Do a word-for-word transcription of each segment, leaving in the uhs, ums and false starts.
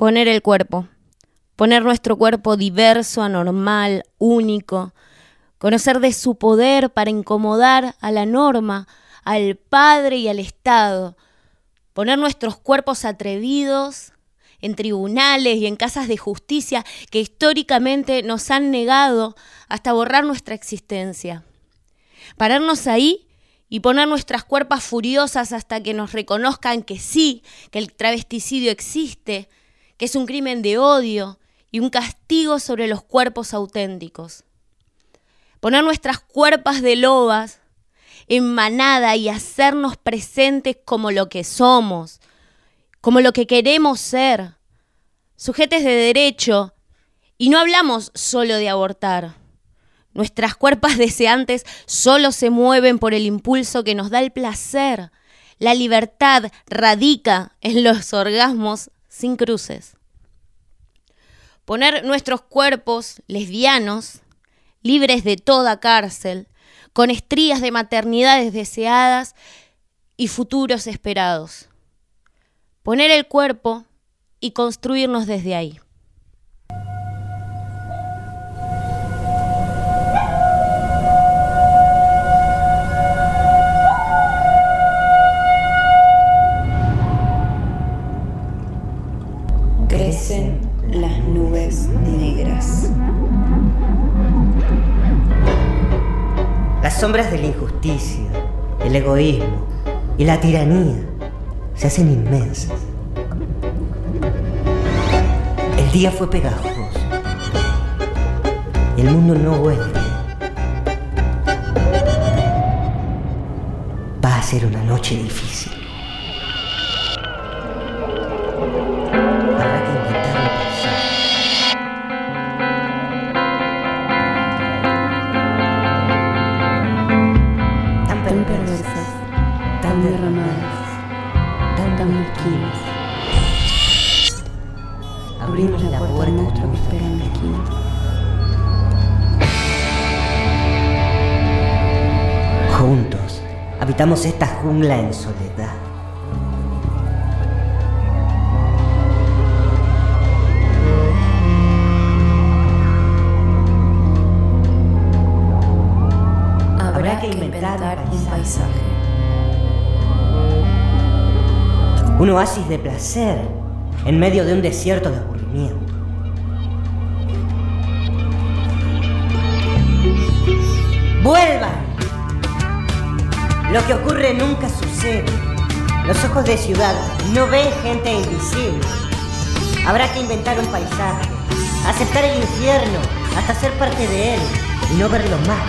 Poner el cuerpo. Poner nuestro cuerpo diverso, anormal, único. Conocer de su poder para incomodar a la norma, al padre y al Estado. Poner nuestros cuerpos atrevidos en tribunales y en casas de justicia que históricamente nos han negado hasta borrar nuestra existencia. Pararnos ahí y poner nuestras cuerpas furiosas hasta que nos reconozcan que sí, que el travesticidio existe, que es un crimen de odio y un castigo sobre los cuerpos auténticos. Poner nuestras cuerpas de lobas en manada y hacernos presentes como lo que somos, como lo que queremos ser, sujetos de derecho, y no hablamos solo de abortar. Nuestras cuerpas deseantes solo se mueven por el impulso que nos da el placer. La libertad radica en los orgasmos sin cruces. Poner nuestros cuerpos lesbianos, libres de toda cárcel, con estrías de maternidades deseadas y futuros esperados. Poner el cuerpo y construirnos desde ahí. Crecen las nubes negras. Las sombras de la injusticia, el egoísmo y la tiranía se hacen inmensas. El día fue pegajoso y el mundo no vuelve bien. Va a ser una noche difícil. Habrá que inventar un paisaje. Tan Tan perversas, perversas, tan derramadas, tan, tan mezquinas. Abrimos la puerta al monstruo que espera en la esquina. Juntos habitamos esta jungla en soledad. Habrá que inventar un paisaje. Un oasis de placer en medio de un desierto de aburrimiento. ¡Vuelvan! Lo que ocurre nunca sucede. Los ojos de ciudad no ven gente invisible. Habrá que inventar un paisaje, aceptar el infierno hasta ser parte de él y no verlo más.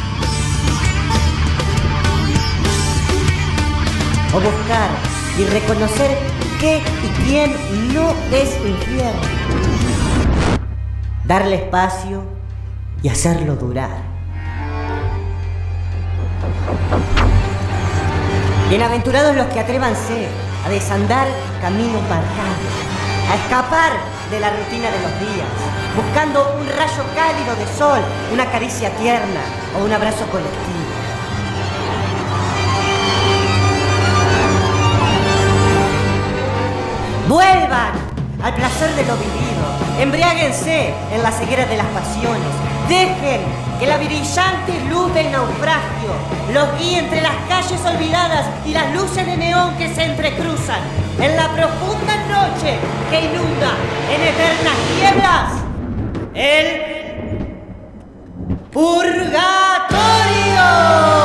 O buscar y reconocer qué y quién no es infierno. Darle espacio y hacerlo durar. Bienaventurados los que atrévanse a desandar caminos marcados, a escapar de la rutina de los días, buscando un rayo cálido de sol, una caricia tierna o un abrazo colectivo. ¡Vuelvan al placer de lo vivido! Embriáguense en la ceguera de las pasiones. Dejen que la brillante luz del naufragio los guíe entre las calles olvidadas y las luces de neón que se entrecruzan en la profunda noche que inunda en eternas nieblas el purgatorio.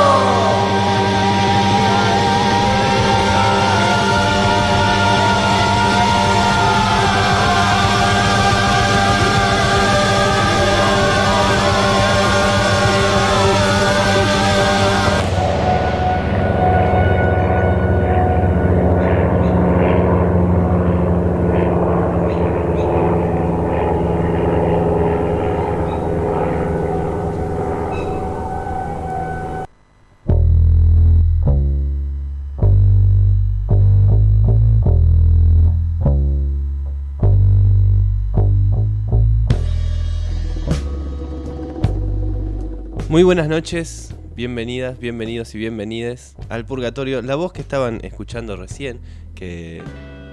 Muy buenas noches, bienvenidas, bienvenidos y bienvenides al Purgatorio. La voz que estaban escuchando recién, que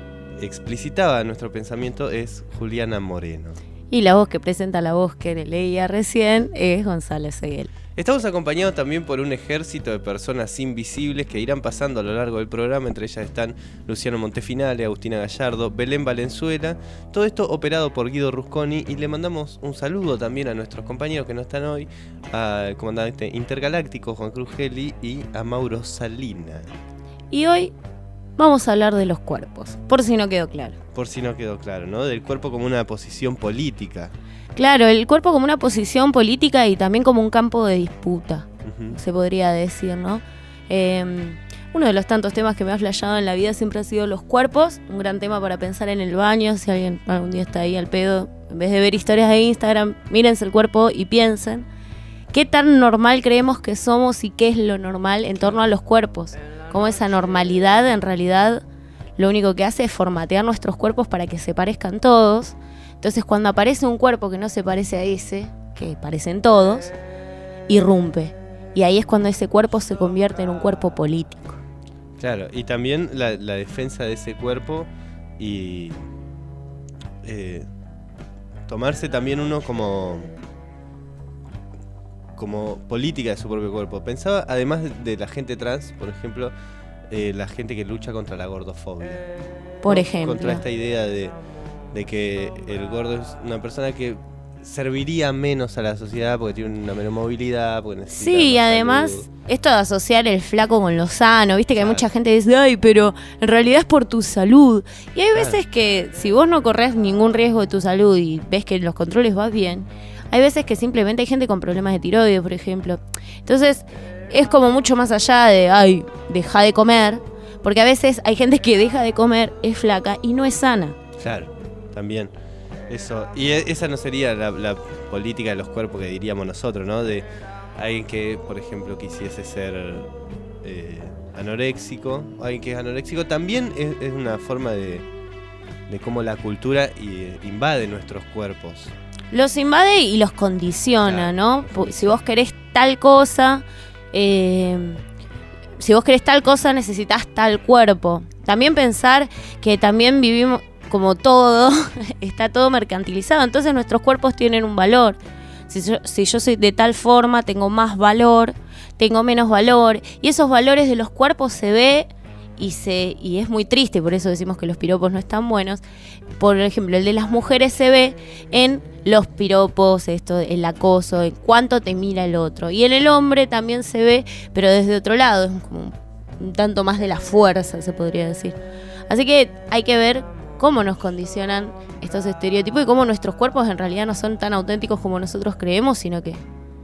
explicitaba nuestro pensamiento es Juliana Moreno. Y la voz que presenta la voz que leía recién es Gonzalo Seguel. Estamos acompañados también por un ejército de personas invisibles que irán pasando a lo largo del programa. Entre ellas están Luciano Montefinale, Agustina Gallardo, Belén Valenzuela. Todo esto operado por Guido Rusconi. Y le mandamos un saludo también a nuestros compañeros que no están hoy, al comandante intergaláctico Juan Cruz Geli y a Mauro Salina. Y hoy vamos a hablar de los cuerpos, por si no quedó claro. Por si no quedó claro, ¿no? Del cuerpo como una posición política. Claro, el cuerpo como una posición política y también como un campo de disputa, uh-huh. se podría decir, ¿no? Eh, uno de los tantos temas que me ha flasheado en la vida siempre ha sido los cuerpos, un gran tema para pensar en el baño, si alguien algún día está ahí al pedo, en vez de ver historias de Instagram, mírense el cuerpo y piensen qué tan normal creemos que somos y qué es lo normal en torno a los cuerpos, cómo esa normalidad en realidad lo único que hace es formatear nuestros cuerpos para que se parezcan todos. Entonces cuando aparece un cuerpo que no se parece a ese, que parecen todos, irrumpe. Y ahí es cuando ese cuerpo se convierte en un cuerpo político. Claro, y también la, la defensa de ese cuerpo y eh, tomarse también uno como, como política de su propio cuerpo. Pensaba, además de, de la gente trans, por ejemplo, eh, la gente que lucha contra la gordofobia. Por ejemplo. Contra esta idea de... de que el gordo es una persona que serviría menos a la sociedad porque tiene una menor movilidad, porque necesita sí, y además salud. Esto de asociar el flaco con lo sano, viste que claro. hay mucha gente que dice, ay, pero en realidad es por tu salud. Y hay claro. veces que si vos no corres ningún riesgo de tu salud y ves que en los controles vas bien, hay veces que simplemente hay gente con problemas de tiroides, por ejemplo. Entonces es como mucho más allá de, ay, deja de comer, porque a veces hay gente que deja de comer, es flaca y no es sana. Claro. También, eso. Y esa no sería la, la política de los cuerpos que diríamos nosotros, ¿no? De alguien que, por ejemplo, quisiese ser eh, anoréxico. Alguien que es anoréxico también es, es una forma de, de cómo la cultura y, invade nuestros cuerpos. Los invade y los condiciona, claro. ¿no? Si vos querés tal cosa, eh, si vos querés tal cosa, necesitas tal cuerpo. También pensar que también vivimos... como todo, está todo mercantilizado, entonces nuestros cuerpos tienen un valor. Si yo, si yo soy de tal forma, tengo más valor, tengo menos valor, y esos valores de los cuerpos se ve y se y es muy triste, por eso decimos que los piropos no están buenos. Por ejemplo, el de las mujeres se ve en los piropos, esto, el acoso, en cuánto te mira el otro, y en el hombre también se ve, pero desde otro lado, es como un tanto más de la fuerza, se podría decir. Así que hay que ver cómo nos condicionan estos estereotipos y cómo nuestros cuerpos en realidad no son tan auténticos como nosotros creemos, sino que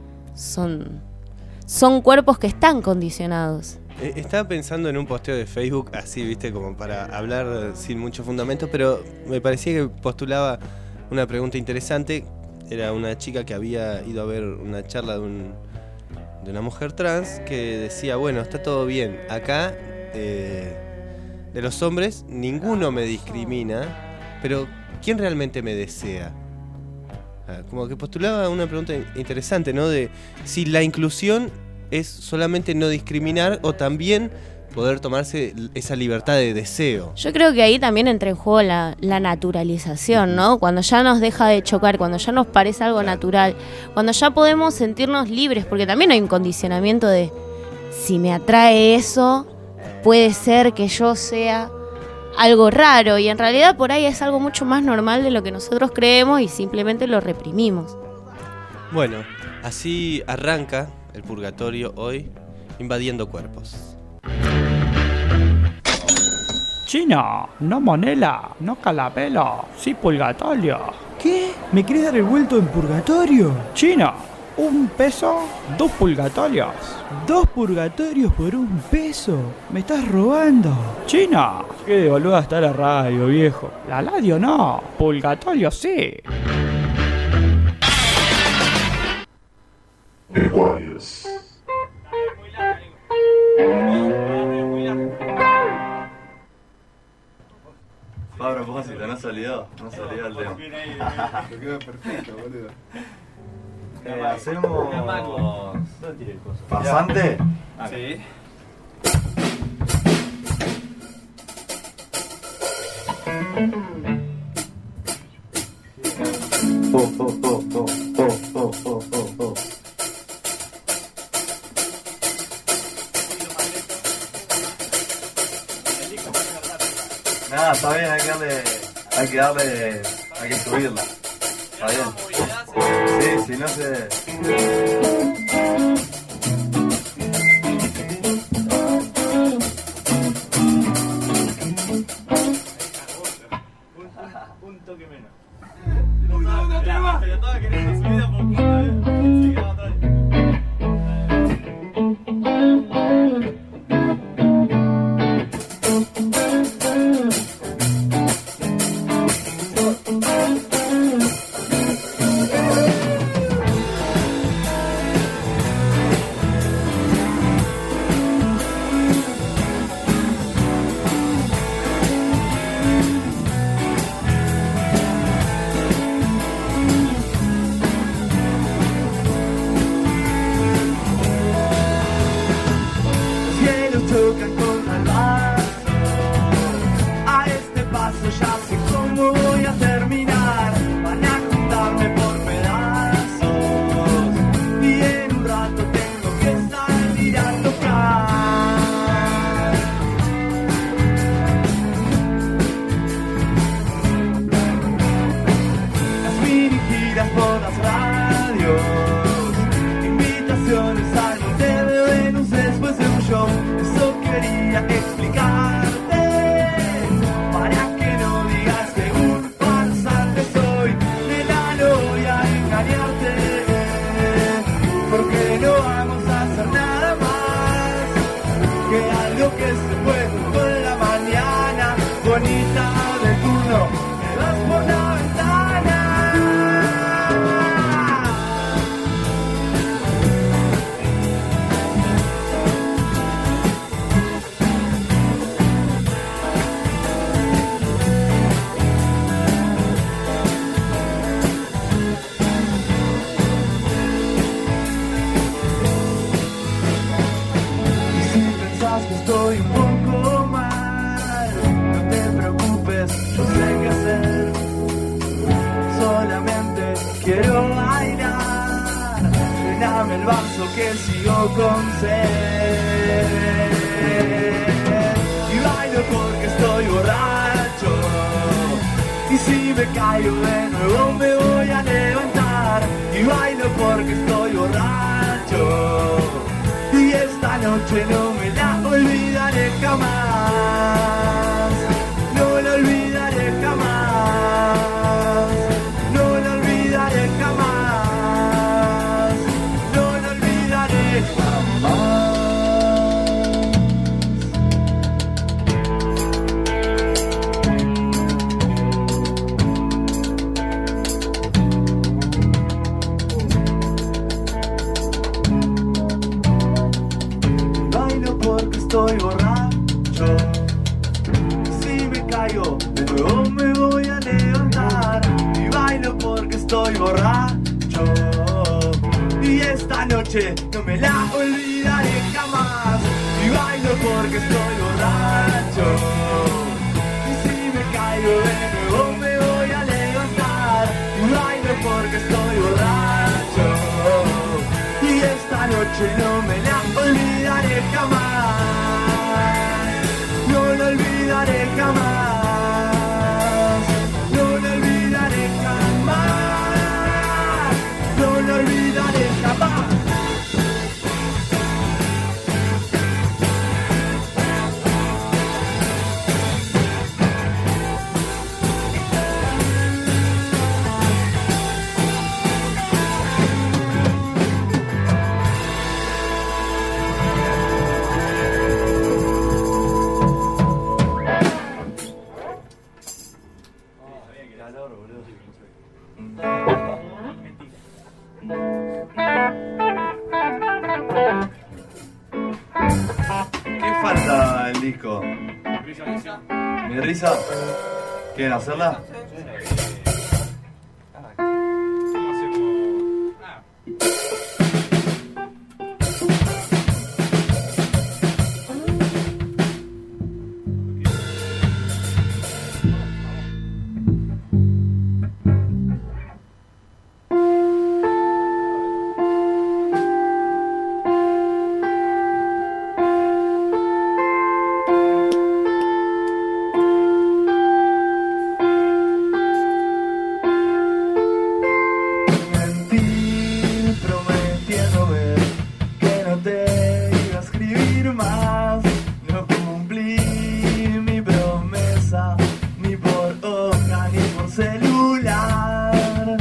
son, son cuerpos que están condicionados. Eh, estaba pensando en un posteo de Facebook, así, viste, como para hablar sin mucho fundamento, pero me parecía que postulaba una pregunta interesante. Era una chica que había ido a ver una charla de, un, de una mujer trans que decía, bueno, está todo bien, acá... Eh, de los hombres, ninguno me discrimina, pero ¿quién realmente me desea? Ah, como que postulaba una pregunta interesante, ¿no? De si la inclusión es solamente no discriminar o también poder tomarse esa libertad de deseo. Yo creo que ahí también entra en juego la, la naturalización, ¿no? Cuando ya nos deja de chocar, cuando ya nos parece algo claro. natural, cuando ya podemos sentirnos libres, porque también hay un condicionamiento de si me atrae eso... puede ser que yo sea algo raro y en realidad por ahí es algo mucho más normal de lo que nosotros creemos y simplemente lo reprimimos. Bueno, así arranca el purgatorio hoy, invadiendo cuerpos. Chino, no monela, no calapelo, sí purgatorio. ¿Qué? ¿Me querés dar el vuelto en purgatorio? Chino, un peso, dos purgatorios. ¿Dos purgatorios por un peso? ¿Me estás robando? Chino, qué de boluda está la radio, viejo. La radio no, purgatorio sí. Aquarius. A propósito, no salió, no salió el tema. Te queda perfecto, boludo. Eh, hacemos... ¿Pasante? Sí. Oh, oh, oh, oh, oh, oh, oh, oh, oh. Nada, está bien, hay que darle, hay que darle, hay que subirla. Está bien. Sí, si no se... Un toque menos. Pero estaba queriendo subida por cuenta, ¿eh? Se quedaba atrás. No me la olvidaré jamás. Y bailo porque estoy borracho. Y si me caigo de nuevo me voy a levantar. Y bailo porque estoy borracho. Y esta noche no me la olvidaré jamás. No la olvidaré jamás. No la olvidaré jamás. No la olvidaré jamás. ¿Qué falta el disco? ¿Mi risa? ¿Quieren hacerla? celular.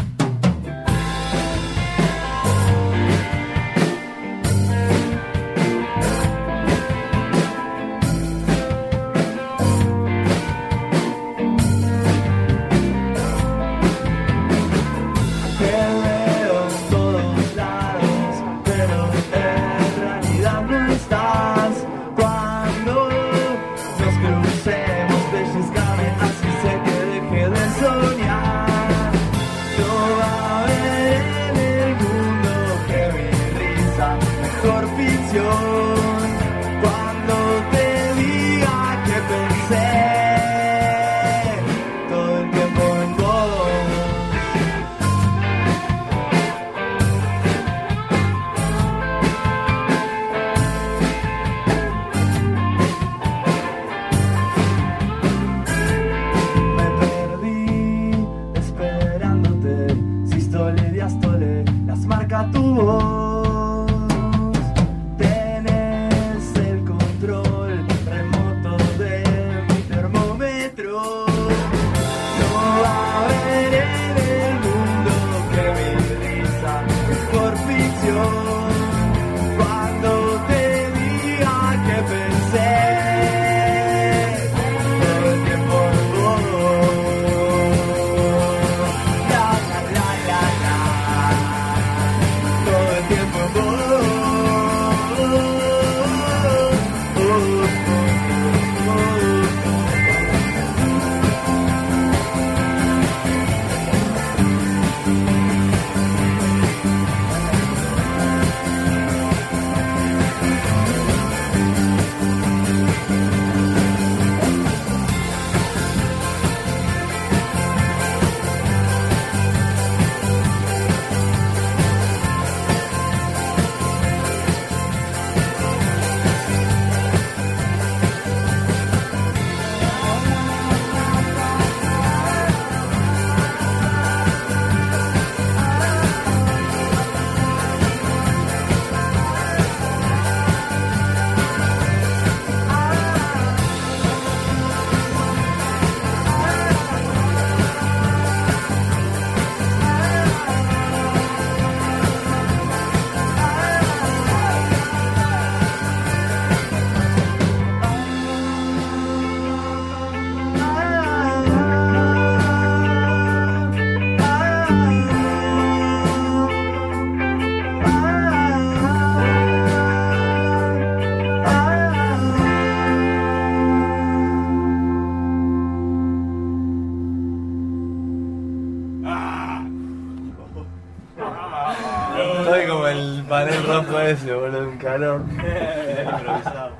Estoy como el panel rojo ese, boludo, un calor. Improvisado.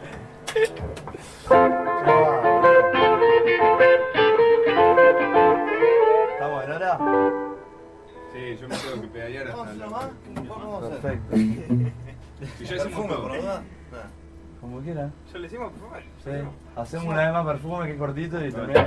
¿Estamos en hora? Sí, yo me tengo que pedalear hasta la... Perfecto. Si ya hicimos todo. Como quiera. ¿Ya le hicimos perfume? Sí. Hacemos una vez más perfume que es cortito y también.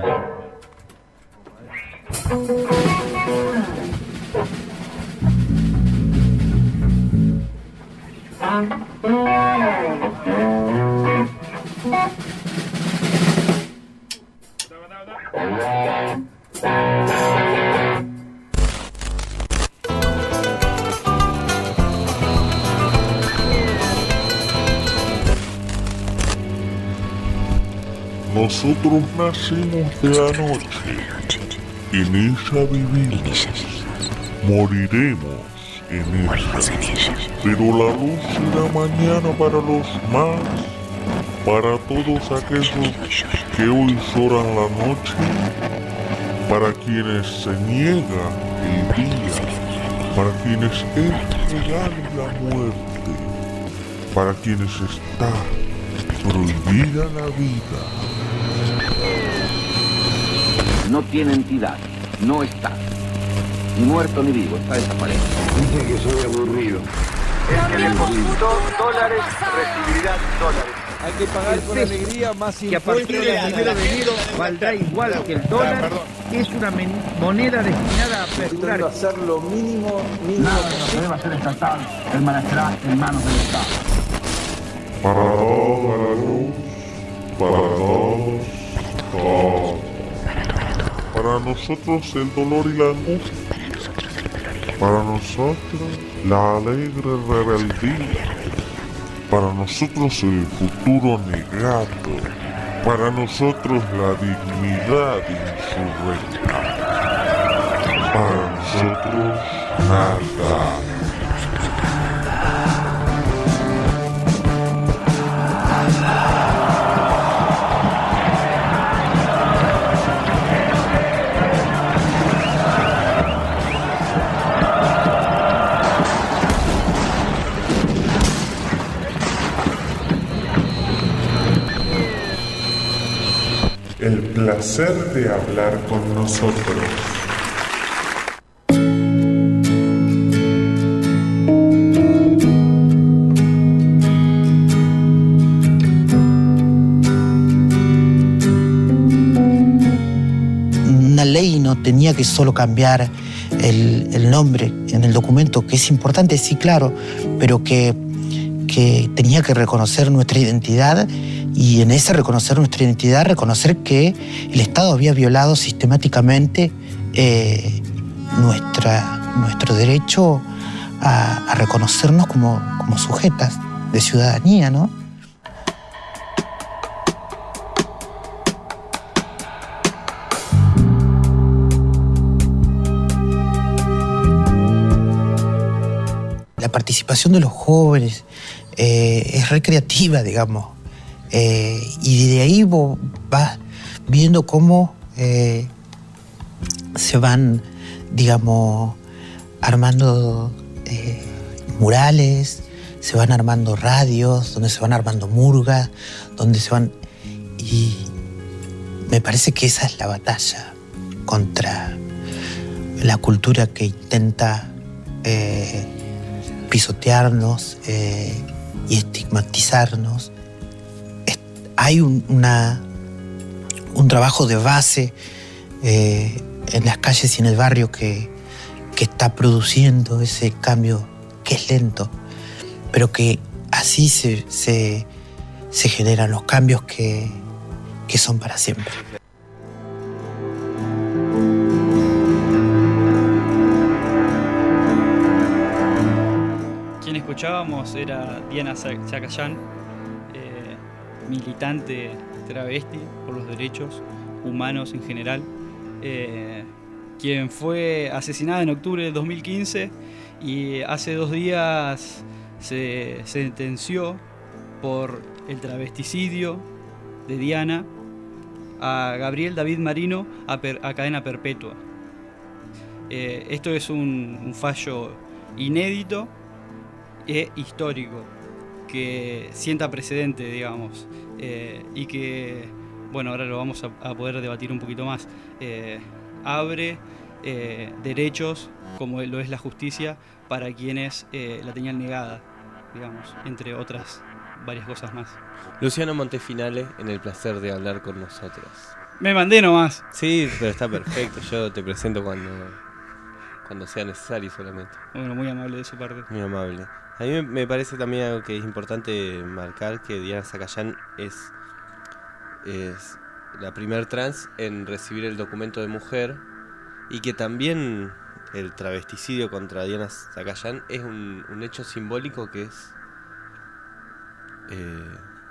Nosotros nacimos de la noche, en ella vivimos, moriremos en ella, pero la luz será mañana para los más, para todos aquellos que hoy lloran la noche, para quienes se niega el día, para quienes es real la muerte, para quienes está prohibida la vida. No tiene entidad, no está, ni muerto ni vivo, está desaparecido. Dicen que soy aburrido. El que depositó dólares recibirá dólares. Hay que pagar con alegría más que a partir del primero de enero valdrá igual que el dólar. Es una moneda destinada a perdurar. Hacer lo mínimo, mínimo Nada que no deba ser estatal permanecerá en manos del Estado. Para todos, para todos, para todos, todos. Para Para nosotros el dolor y la angustia. Para nosotros la alegre rebeldía. Para nosotros el futuro negado. Para nosotros la dignidad insurrecta. Para nosotros nada. El placer de hablar con nosotros. Una ley no tenía que solo cambiar el, el nombre en el documento, que es importante, sí, claro, pero que, que tenía que reconocer nuestra identidad. Y en ese reconocer nuestra identidad, reconocer que el Estado había violado sistemáticamente eh, nuestra, nuestro derecho a, a reconocernos como, como sujetas de ciudadanía, ¿no? La participación de los jóvenes eh, es recreativa, digamos. Eh, y de ahí vos vas viendo cómo eh, se van, digamos, armando eh, murales, se van armando radios, donde se van armando murgas, donde se van... Y me parece que esa es la batalla contra la cultura que intenta eh, pisotearnos eh, y estigmatizarnos. Hay un, una, un trabajo de base eh, en las calles y en el barrio que, que está produciendo ese cambio que es lento, pero que así se, se, se generan los cambios que, que son para siempre. Quien escuchábamos era Diana Zacayán, militante travesti por los derechos humanos en general, eh, quien fue asesinada en octubre del dos mil quince y hace dos días se sentenció por el travesticidio de Diana a Gabriel David Marino a, per, a cadena perpetua. Eh, esto es un, un fallo inédito e histórico que sienta precedente, digamos, eh, y que, bueno, ahora lo vamos a, a poder debatir un poquito más, eh, abre eh, derechos, como lo es la justicia, para quienes eh, la tenían negada, digamos, entre otras varias cosas más. Luciano Montefinale, en el placer de hablar con nosotros. Me mandé nomás. Sí, pero está perfecto, yo te presento cuando, cuando sea necesario solamente. Bueno, muy amable de su parte. Muy amable. A mí me parece también algo que es importante marcar, que Diana Zacayán es, es la primer trans en recibir el documento de mujer y que también el travesticidio contra Diana Zacayán es un, un hecho simbólico que es... Eh,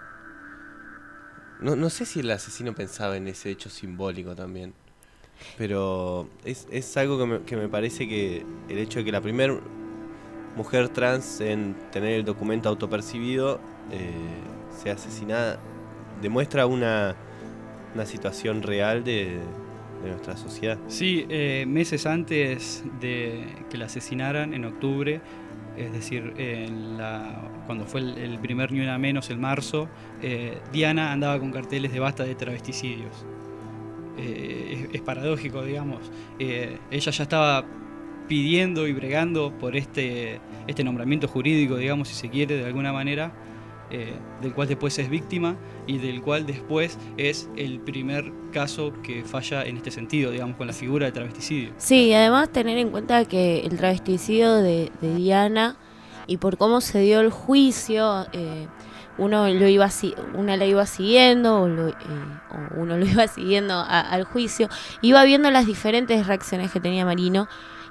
no, no sé si el asesino pensaba en ese hecho simbólico también, pero es, es algo que me, que me parece que el hecho de que la primera mujer trans en tener el documento autopercibido eh, sea asesinada demuestra una, una situación real de, de nuestra sociedad. Sí, eh, meses antes de que la asesinaran, en octubre, es decir, en la, cuando fue el, el primer Ni Una Menos, en marzo, eh, Diana andaba con carteles de basta de travesticidios. Eh, es, es paradójico, digamos. Eh, ella ya estaba pidiendo y bregando por este, este nombramiento jurídico, digamos, si se quiere, de alguna manera, eh, del cual después es víctima y del cual después es el primer caso que falla en este sentido, digamos, con la figura del travesticidio. Sí, y además tener en cuenta que el travesticidio de, de Diana y por cómo se dio el juicio, eh, uno lo iba una la iba siguiendo o, lo, eh, o uno lo iba siguiendo a, al juicio, iba viendo las diferentes reacciones que tenía Marino,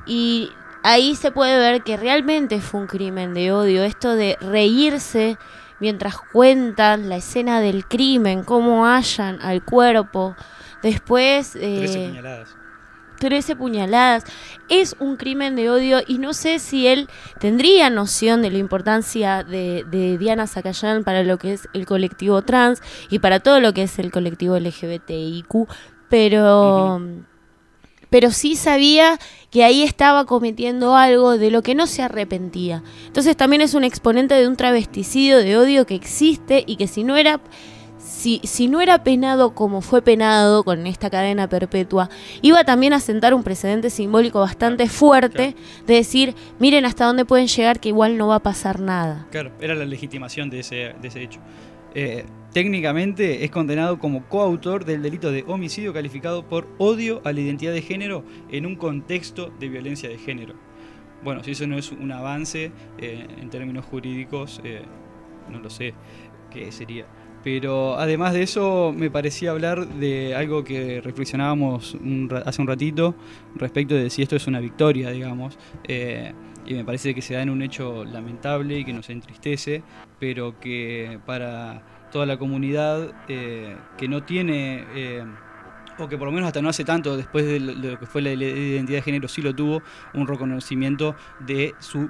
y ahí se puede ver que realmente fue un crimen de odio, esto de reírse mientras cuentan la escena del crimen, cómo hallan al cuerpo, después... Eh, trece puñaladas. trece puñaladas. Es un crimen de odio y no sé si él tendría noción de la importancia de, de Diana Zacayán para lo que es el colectivo trans y para todo lo que es el colectivo L G B T I Q, pero... Uh-huh. Pero sí sabía que ahí estaba cometiendo algo de lo que no se arrepentía. Entonces también es un exponente de un travesticidio de odio que existe y que si no era... Si, si no era penado como fue penado con esta cadena perpetua, iba también a sentar un precedente simbólico bastante fuerte de decir, miren hasta dónde pueden llegar que igual no va a pasar nada. Claro, era la legitimación de ese, de ese hecho. Eh, técnicamente es condenado como coautor del delito de homicidio calificado por odio a la identidad de género en un contexto de violencia de género. Bueno, si eso no es un avance eh, en términos jurídicos, eh, no lo sé qué sería. Pero además de eso me parecía hablar de algo que reflexionábamos un ra- hace un ratito respecto de si esto es una victoria, digamos, eh, y me parece que se da en un hecho lamentable y que nos entristece, pero que para toda la comunidad eh, que no tiene, eh, o que por lo menos hasta no hace tanto, después de lo, de lo que fue la identidad de género, sí lo tuvo, un reconocimiento de su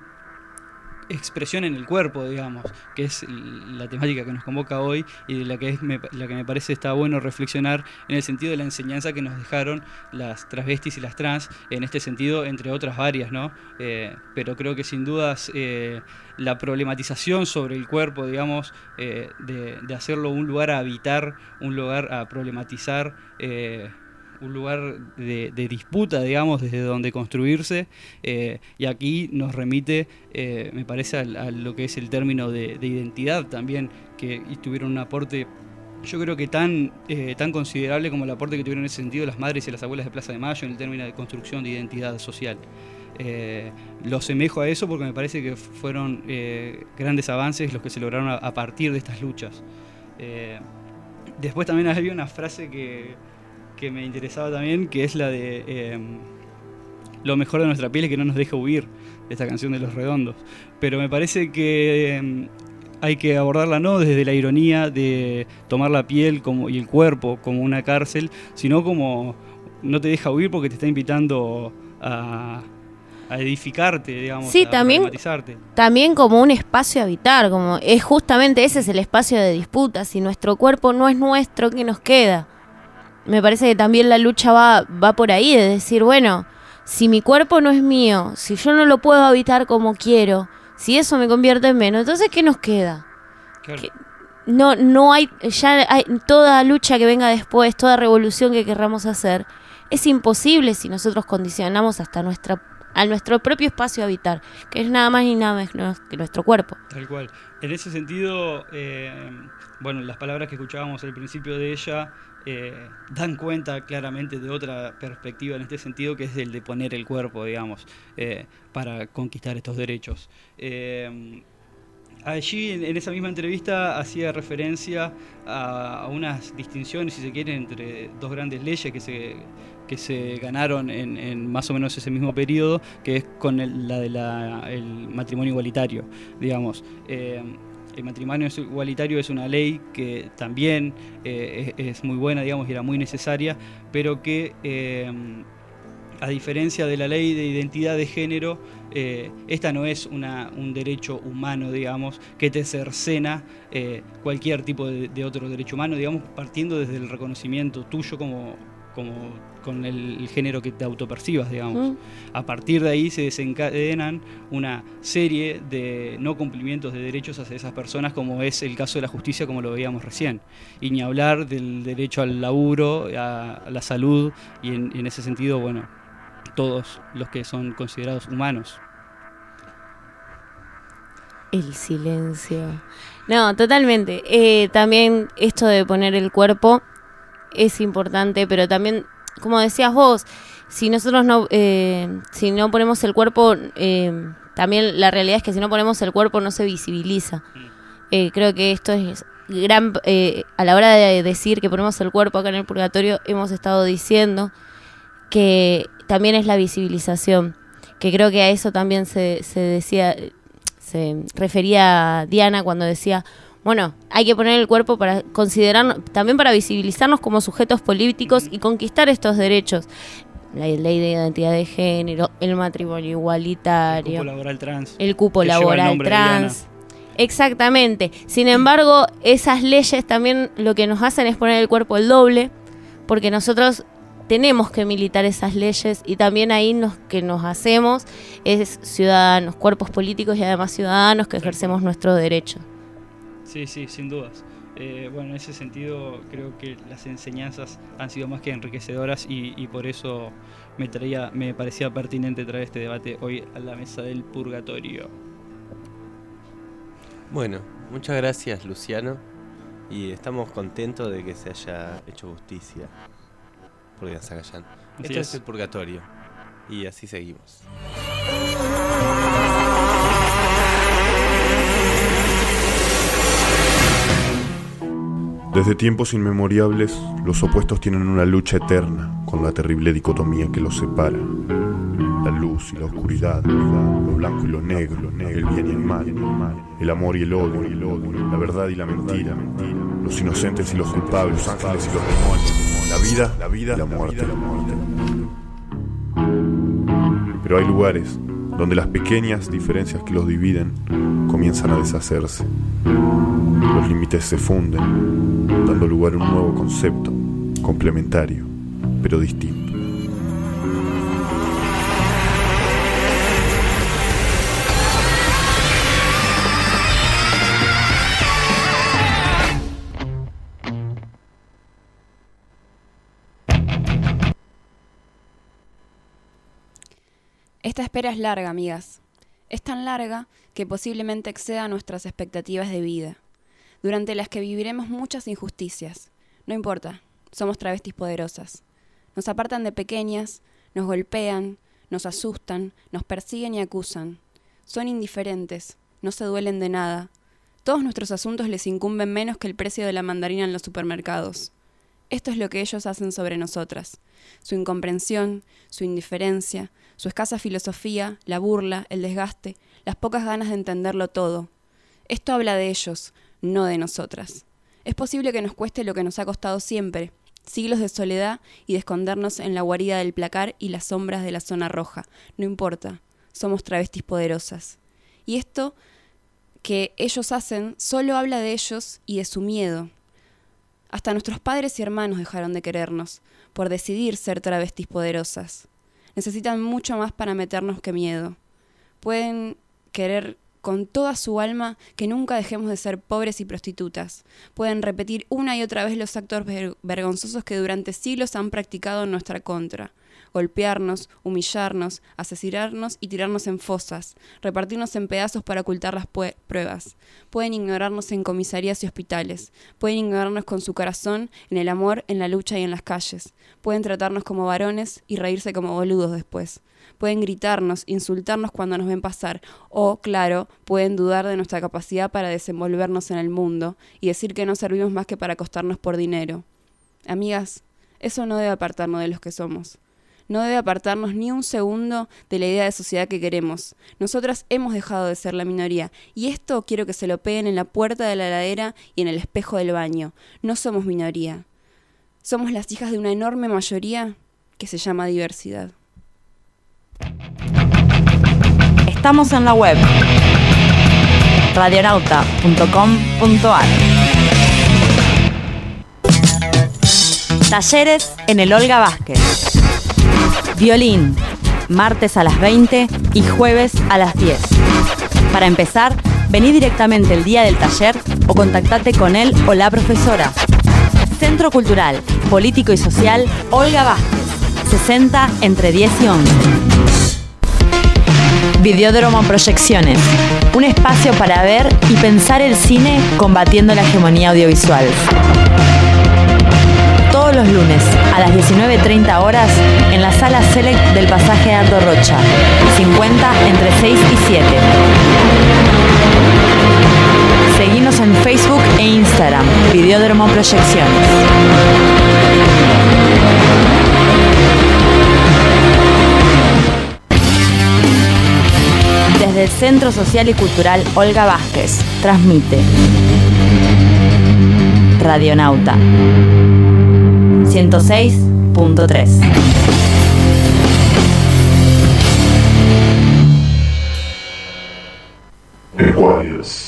expresión en el cuerpo, digamos, que es la temática que nos convoca hoy y de la que, es, me, la que me parece está bueno reflexionar en el sentido de la enseñanza que nos dejaron las transvestis y las trans, en este sentido, entre otras varias, ¿no? Eh, pero creo que sin dudas eh, la problematización sobre el cuerpo, digamos, eh, de, de hacerlo un lugar a habitar, un lugar a problematizar, eh, un lugar de, de disputa, digamos, desde donde construirse, eh, y aquí nos remite, eh, me parece, a, a lo que es el término de, de identidad también, que tuvieron un aporte, yo creo que tan, eh, tan considerable como el aporte que tuvieron en ese sentido las madres y las abuelas de Plaza de Mayo en el término de construcción de identidad social. Eh, lo asemejo a eso porque me parece que fueron eh, grandes avances los que se lograron a, a partir de estas luchas. Eh, después también había una frase que... que me interesaba también, que es la de eh, lo mejor de nuestra piel es que no nos deja huir, de esta canción de Los Redondos. Pero me parece que eh, hay que abordarla no desde la ironía de tomar la piel como, y el cuerpo como una cárcel, sino como no te deja huir porque te está invitando a, a edificarte, digamos, sí, a también, problematizarte. También como un espacio a habitar, como es justamente ese es el espacio de disputa. Si nuestro cuerpo no es nuestro, ¿qué nos queda? Me parece que también la lucha va, va por ahí, de decir, bueno, si mi cuerpo no es mío, si yo no lo puedo habitar como quiero, si eso me convierte en menos, entonces ¿qué nos queda? Claro. Que no, no hay, ya hay toda lucha que venga después, toda revolución que querramos hacer, es imposible si nosotros condicionamos hasta nuestra, a nuestro propio espacio a habitar, que es nada más y nada menos que nuestro cuerpo. Tal cual. En ese sentido, eh, bueno, las palabras que escuchábamos al principio de ella eh, dan cuenta claramente de otra perspectiva en este sentido, que es el de poner el cuerpo, digamos, eh, para conquistar estos derechos. Eh, allí, en, en esa misma entrevista, hacía referencia a, a unas distinciones, si se quiere, entre dos grandes leyes que se... que se ganaron en, en más o menos ese mismo periodo, que es con el, la de la, el matrimonio igualitario, digamos. Eh, el matrimonio igualitario es una ley que también eh, es, es muy buena, digamos, y era muy necesaria, pero que, eh, a diferencia de la ley de identidad de género, eh, esta no es una, un derecho humano, digamos, que te cercena eh, cualquier tipo de, de otro derecho humano, digamos, partiendo desde el reconocimiento tuyo como... como con el, el género que te autopercibas, digamos. Mm. A partir de ahí se desencadenan una serie de no cumplimientos de derechos hacia esas personas, como es el caso de la justicia, como lo veíamos recién. Y ni hablar del derecho al laburo, a, a la salud, y en, en ese sentido, bueno, todos los que son considerados humanos. El silencio. No, totalmente. Eh, también esto de poner el cuerpo es importante, pero también, como decías vos, si nosotros no eh, si no ponemos el cuerpo, eh, también la realidad es que si no ponemos el cuerpo no se visibiliza. Eh, creo que esto es gran... Eh, a la hora de decir que ponemos el cuerpo acá en el purgatorio, hemos estado diciendo que también es la visibilización, que creo que a eso también se, se decía, se refería Diana cuando decía, bueno, hay que poner el cuerpo para considerarnos, también para visibilizarnos como sujetos políticos y conquistar estos derechos. La ley de identidad de género, el matrimonio igualitario, el cupo laboral trans, el cupo laboral el trans. Exactamente. Sin embargo, esas leyes también lo que nos hacen es poner el cuerpo el doble, porque nosotros tenemos que militar esas leyes y también ahí nos que nos hacemos es ciudadanos, cuerpos políticos y además ciudadanos que ejercemos nuestro derecho. Sí, sí, sin dudas. Eh, bueno, en ese sentido creo que las enseñanzas han sido más que enriquecedoras y, y por eso me traía, me parecía pertinente traer este debate hoy a la mesa del purgatorio. Bueno, muchas gracias, Luciano, y estamos contentos de que se haya hecho justicia por Diana Zagayán. Esto es. es el purgatorio y así seguimos. Desde tiempos inmemoriales, los opuestos tienen una lucha eterna con la terrible dicotomía que los separa. La luz y la oscuridad, lo blanco y lo negro, el bien y el mal, el amor y el odio, la verdad y la mentira, los inocentes y los culpables, los ángeles y los demonios, la vida, la vida y la muerte. Pero hay lugares donde las pequeñas diferencias que los dividen comienzan a deshacerse. Los límites se funden, dando lugar a un nuevo concepto, complementario, pero distinto. Esta espera es larga, amigas. Es tan larga que posiblemente exceda nuestras expectativas de vida, durante las que viviremos muchas injusticias. No importa, somos travestis poderosas. Nos apartan de pequeñas, nos golpean, nos asustan, nos persiguen y acusan. Son indiferentes, no se duelen de nada. Todos nuestros asuntos les incumben menos que el precio de la mandarina en los supermercados. Esto es lo que ellos hacen sobre nosotras. Su incomprensión, su indiferencia, su escasa filosofía, la burla, el desgaste, las pocas ganas de entenderlo todo. Esto habla de ellos, no de nosotras. Es posible que nos cueste lo que nos ha costado siempre, siglos de soledad y de escondernos en la guarida del placar y las sombras de la zona roja. No importa, somos travestis poderosas. Y esto que ellos hacen solo habla de ellos y de su miedo. Hasta nuestros padres y hermanos dejaron de querernos por decidir ser travestis poderosas. Necesitan mucho más para meternos que miedo. Pueden querer con toda su alma que nunca dejemos de ser pobres y prostitutas. Pueden repetir una y otra vez los actos ver- vergonzosos que durante siglos han practicado en nuestra contra. Golpearnos, humillarnos, asesinarnos y tirarnos en fosas, repartirnos en pedazos para ocultar las pue- pruebas. Pueden ignorarnos en comisarías y hospitales. Pueden ignorarnos con su corazón, en el amor, en la lucha y en las calles. Pueden tratarnos como varones y reírse como boludos después. Pueden gritarnos, insultarnos cuando nos ven pasar. O, claro, pueden dudar de nuestra capacidad para desenvolvernos en el mundo y decir que no servimos más que para acostarnos por dinero. Amigas, eso no debe apartarnos de los que somos. No debe apartarnos ni un segundo de la idea de sociedad que queremos. Nosotras hemos dejado de ser la minoría, y esto quiero que se lo peguen en la puerta de la heladera y en el espejo del baño. No somos minoría. Somos las hijas de una enorme mayoría que se llama diversidad. Estamos en la web radionauta punto com punto a r. Talleres en el Olga Vázquez. Violín, martes a las veinte y jueves a las diez. Para empezar, vení directamente el día del taller o contactate con él o la profesora. Centro Cultural, Político y Social Olga Vázquez, sesenta entre diez y once. Videódromo Proyecciones, un espacio para ver y pensar el cine combatiendo la hegemonía audiovisual. Todos los lunes a las diecinueve treinta horas en la sala Select del pasaje Aldo Rocha, cincuenta entre seis y siete. Seguinos en Facebook e Instagram, Videódromo Proyecciones. Desde el Centro Social y Cultural Olga Vázquez, transmite Radionauta ciento seis punto tres. Ecuarios.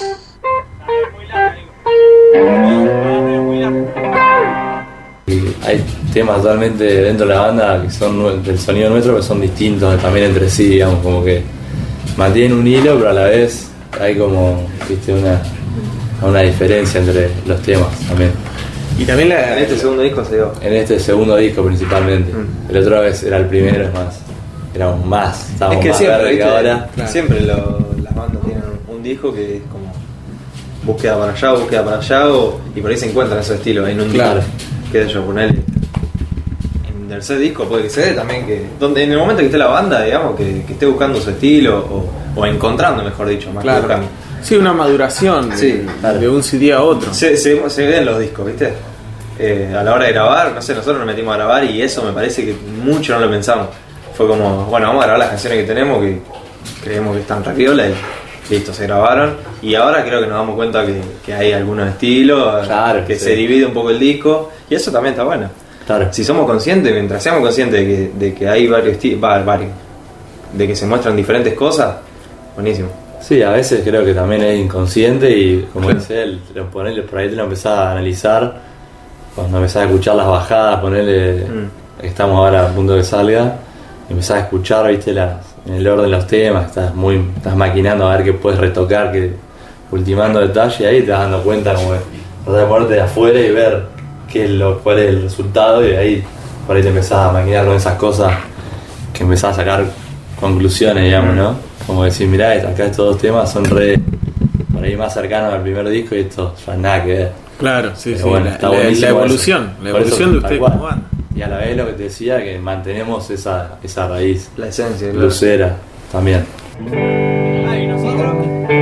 Hay temas totalmente dentro de la banda que son del sonido nuestro, que son distintos también entre sí, digamos, como que mantienen un hilo, pero a la vez hay como, viste, una, una diferencia entre los temas también. Y también la, en este segundo disco se dio. En este segundo disco principalmente. Mm. El otro vez era el primero, es más. Éramos más, estábamos es que más siempre, verdes que ahora. Claro. Siempre lo, las bandas tienen un disco que es como búsqueda para allá, búsqueda para allá, o, y por ahí se encuentran esos estilos en un claro. disco. Qué sé yo, ponerle. En el tercer disco puede que se dé también que. Donde, en el momento que esté la banda, digamos, que, que esté buscando su estilo, o, o encontrando, mejor dicho, más claro. que buscando. Sí, una maduración sí, claro. de un C D a otro. Se, se, se ven los discos, ¿viste? Eh, a la hora de grabar, no sé, nosotros nos metimos a grabar y eso me parece que mucho no lo pensamos. Fue como, bueno, vamos a grabar las canciones que tenemos, que creemos que están re piola y listo, se grabaron. Y ahora creo que nos damos cuenta que, que hay algunos estilos, claro, que sí. se divide un poco el disco y eso también está bueno. Claro. Si somos conscientes, mientras seamos conscientes de que, de que hay varios estilos, varios, de que se muestran diferentes cosas, buenísimo. Sí, a veces creo que también es inconsciente y como dice él, ponerle por ahí te lo empezás a analizar, cuando empezás a escuchar las bajadas, ponerle, mm. estamos ahora a punto de que salga, empezás a escuchar, viste, las, en el orden de los temas, estás muy, estás maquinando a ver qué puedes retocar, que ultimando detalle, y ahí te vas dando cuenta como que tratar de ponerte de afuera y ver qué es lo, cuál es el resultado, y ahí por ahí te empezás a maquinar con esas cosas que empezás a sacar conclusiones, digamos, ¿no? Como decir, mirá, acá estos dos temas son re por ahí más cercanos al primer disco y esto ya nada que ver. Claro, sí, pero sí, bueno, la, está la, buenísimo la evolución, eso. la Por evolución eso, de usted como banda. Y a la vez lo que te decía, que mantenemos esa, esa raíz. La esencia. Lucera, también. Ay, nosotros.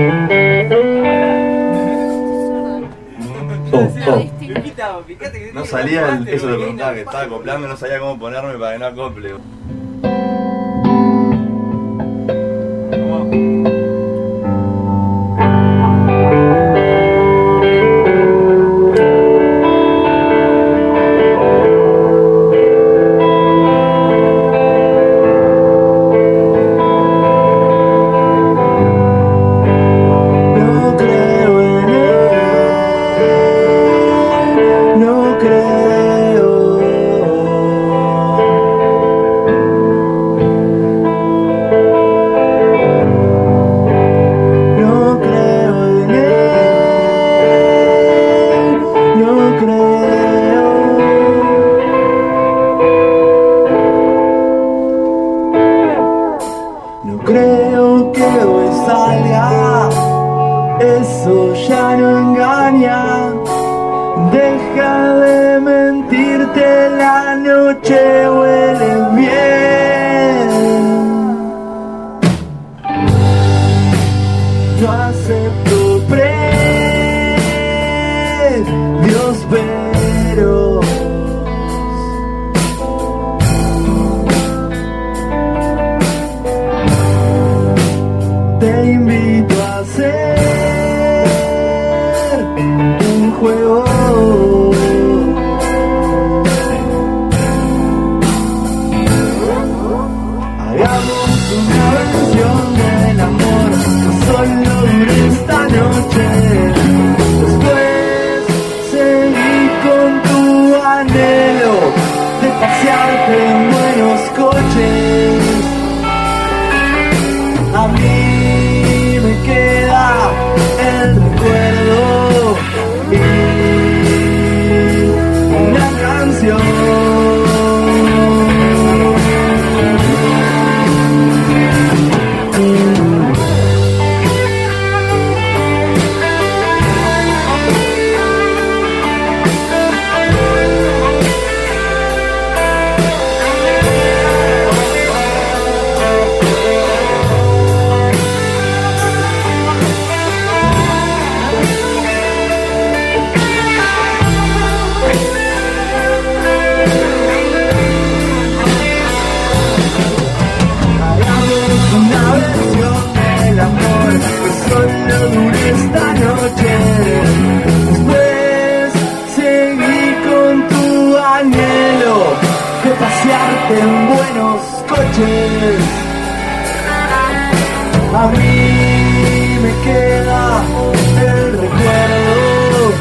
Oh, oh. No salía el, eso lo preguntaba, que estaba acoplando, no sabía cómo ponerme para que no acople. A mí me queda el recuerdo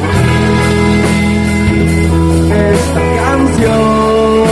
de esta canción.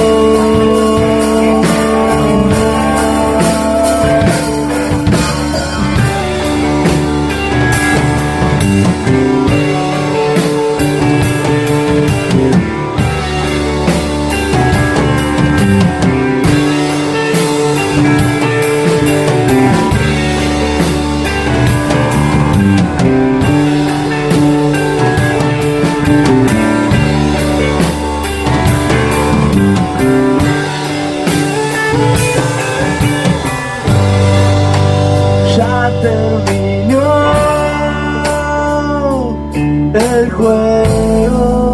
Ya terminó el juego.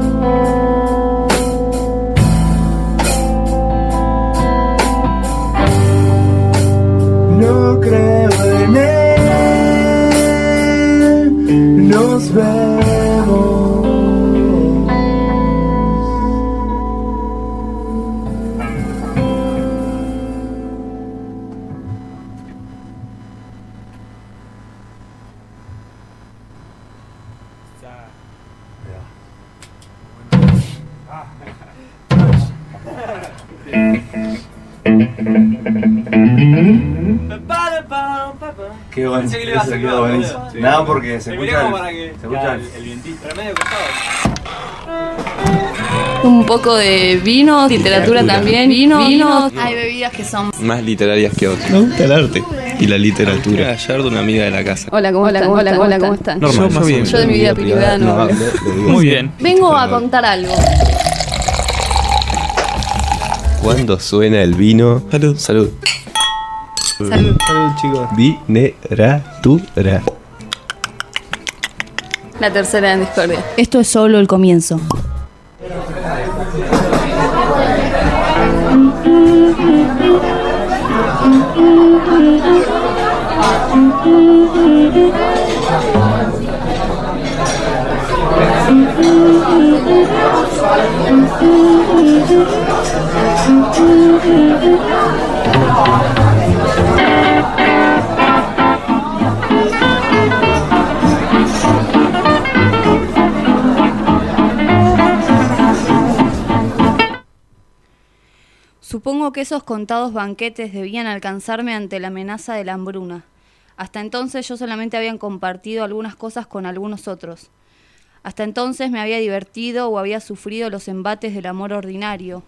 No creo en él. Nos vemos. Qué bueno, Pensé que le iba a eso hacer quedó nada, buenísimo. boludo. Sí. Nada, porque se Me escucha miré el, como para que se escucha quedara el, el vientito. Pero medio costado. Un poco de vino, literatura, Literatura. también. Vino, vino. No. Hay bebidas que son. Más literarias que otras. Me gusta el arte y la literatura. Gallardo, una amiga de la casa. Hola, ¿cómo están? Hola, hola, ¿cómo están? Normal, yo, bien. Yo de mi vida privada no hablo. Muy bien. Vengo a contar algo. ¿Cuándo suena el vino? Salud. Salud. Salud. Salud, chicos. Vineratura. La tercera en discordia. Esto es solo el comienzo. Supongo que esos contados banquetes debían alcanzarme ante la amenaza de la hambruna. Hasta entonces yo solamente había compartido algunas cosas con algunos otros. Hasta entonces me había divertido o había sufrido los embates del amor ordinario.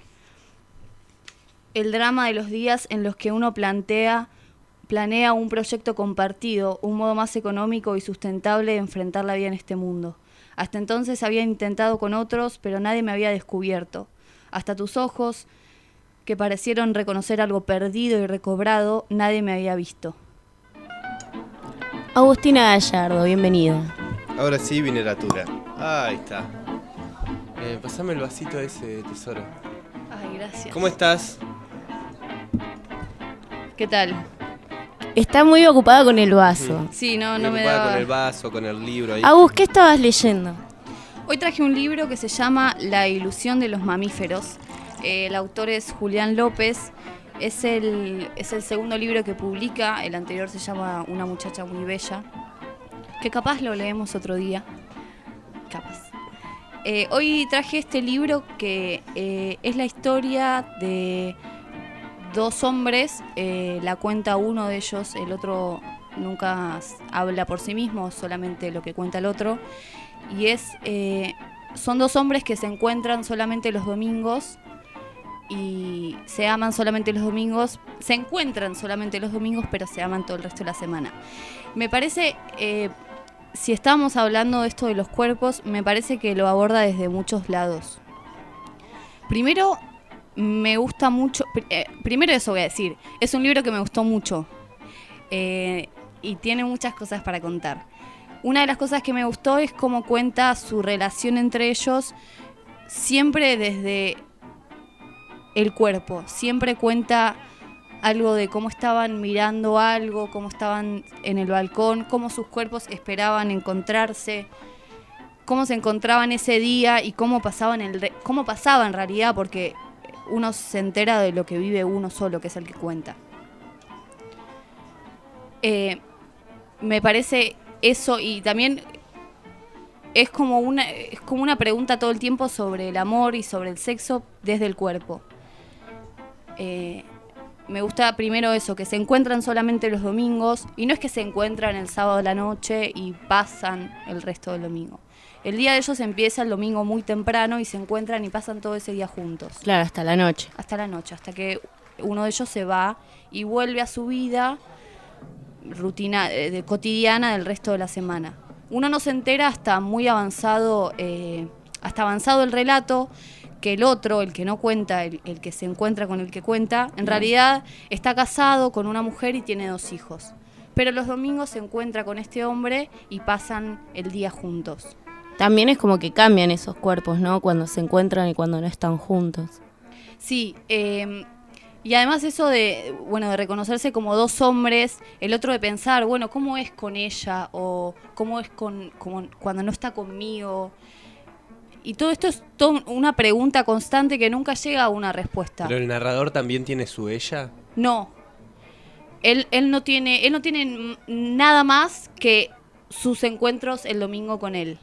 El drama de los días en los que uno plantea, planea un proyecto compartido, un modo más económico y sustentable de enfrentar la vida en este mundo. Hasta entonces había intentado con otros, pero nadie me había descubierto. Hasta tus ojos, que parecieron reconocer algo perdido y recobrado, nadie me había visto. Agustina Gallardo, bienvenida. Ahora sí, vineratura. Ahí está. Eh, pasame el vasito ese, tesoro. Ay, gracias. ¿Cómo estás? ¿Qué tal? Está muy ocupada con el vaso. Sí, no, Muy no me ocupada daba... con el vaso, con el libro ahí. Agus, ¿qué estabas leyendo? Hoy traje un libro que se llama La ilusión de los mamíferos. Eh, el autor es Julián López. Es el, es el segundo libro que publica. El anterior se llama Una muchacha muy bella, que capaz lo leemos otro día. Capaz. Eh, hoy traje este libro que eh, es la historia de dos hombres. Eh, la cuenta uno de ellos, el otro nunca habla por sí mismo, solamente lo que cuenta el otro. Y es eh, son dos hombres que se encuentran solamente los domingos y se aman solamente los domingos, se encuentran solamente los domingos, pero se aman todo el resto de la semana. Me parece, eh, si estamos hablando de esto de los cuerpos, me parece que lo aborda desde muchos lados. Primero, me gusta mucho, eh, primero eso voy a decir, es un libro que me gustó mucho eh, y tiene muchas cosas para contar. Una de las cosas que me gustó es cómo cuenta su relación entre ellos, siempre desde el cuerpo, siempre cuenta algo de cómo estaban mirando algo, cómo estaban en el balcón, cómo sus cuerpos esperaban encontrarse, cómo se encontraban ese día y cómo pasaban el re- cómo pasaba en realidad, porque uno se entera de lo que vive uno solo, que es el que cuenta. eh, me parece eso, y también es como una es como una pregunta todo el tiempo sobre el amor y sobre el sexo desde el cuerpo. Eh, me gusta primero eso, que se encuentran solamente los domingos, y no es que se encuentran el sábado de la noche y pasan el resto del domingo. El día de ellos empieza el domingo muy temprano y se encuentran y pasan todo ese día juntos. Claro, hasta la noche. Hasta la noche, hasta que uno de ellos se va y vuelve a su vida rutina eh, de, cotidiana del resto de la semana. Uno no se entera hasta muy avanzado, eh, hasta avanzado el relato, que el otro, el que no cuenta, el, el que se encuentra con el que cuenta, en realidad está casado con una mujer y tiene dos hijos. Pero los domingos se encuentra con este hombre y pasan el día juntos. También es como que cambian esos cuerpos, ¿no? Cuando se encuentran y cuando no están juntos. Sí, eh, y además eso de, bueno, de reconocerse como dos hombres, el otro de pensar, bueno, ¿cómo es con ella? O ¿cómo es con, como cuando no está conmigo? Y todo esto es todo una pregunta constante que nunca llega a una respuesta. ¿Pero el narrador también tiene su ella? No. Él, él no tiene, él no tiene nada más que sus encuentros el domingo con él.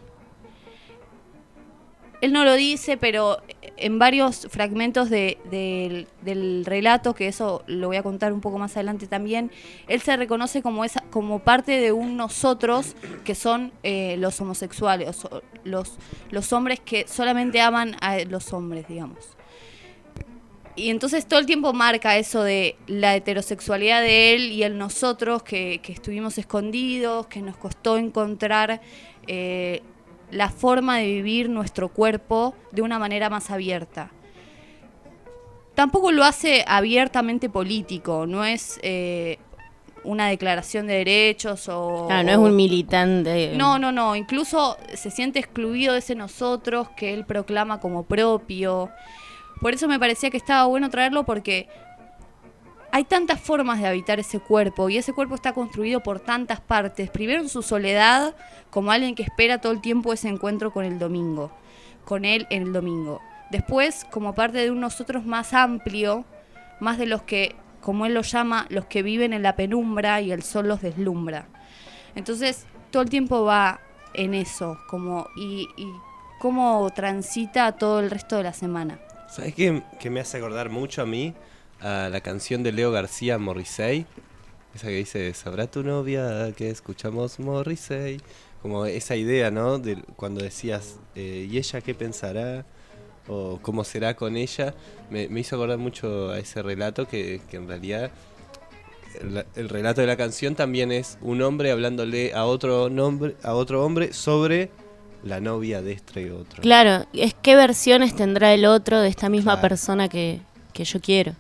Él no lo dice, pero en varios fragmentos de, de, del relato, que eso lo voy a contar un poco más adelante también, él se reconoce como esa, como parte de un nosotros que son eh, los homosexuales, los, los hombres que solamente aman a los hombres, digamos. Y entonces todo el tiempo marca eso de la heterosexualidad de él y el nosotros, que, que estuvimos escondidos, que nos costó encontrar Eh, la forma de vivir nuestro cuerpo de una manera más abierta. Tampoco lo hace abiertamente político, no es eh, una declaración de derechos o... Ah, no es un militante. No, no, no, incluso se siente excluido de ese nosotros que él proclama como propio. Por eso me parecía que estaba bueno traerlo, porque hay tantas formas de habitar ese cuerpo, y ese cuerpo está construido por tantas partes. Primero en su soledad, como alguien que espera todo el tiempo ese encuentro con el domingo, con él en el domingo. Después, como parte de un nosotros más amplio, más de los que, como él lo llama, los que viven en la penumbra y el sol los deslumbra. Entonces, todo el tiempo va en eso, como y, y cómo transita todo el resto de la semana. ¿Sabes qué, qué me hace acordar mucho a mí? A la canción de Leo García, Morrissey, esa que dice, ¿sabrá tu novia que escuchamos Morrissey? Como esa idea, ¿no? De cuando decías, eh, ¿y ella qué pensará? O ¿cómo será con ella? Me, me hizo acordar mucho a ese relato que, que en realidad el, el relato de la canción también es un hombre hablándole a otro, nombre, a otro hombre sobre la novia de este otro. Claro, es qué versiones tendrá el otro de esta misma Claro. persona que, que yo quiero.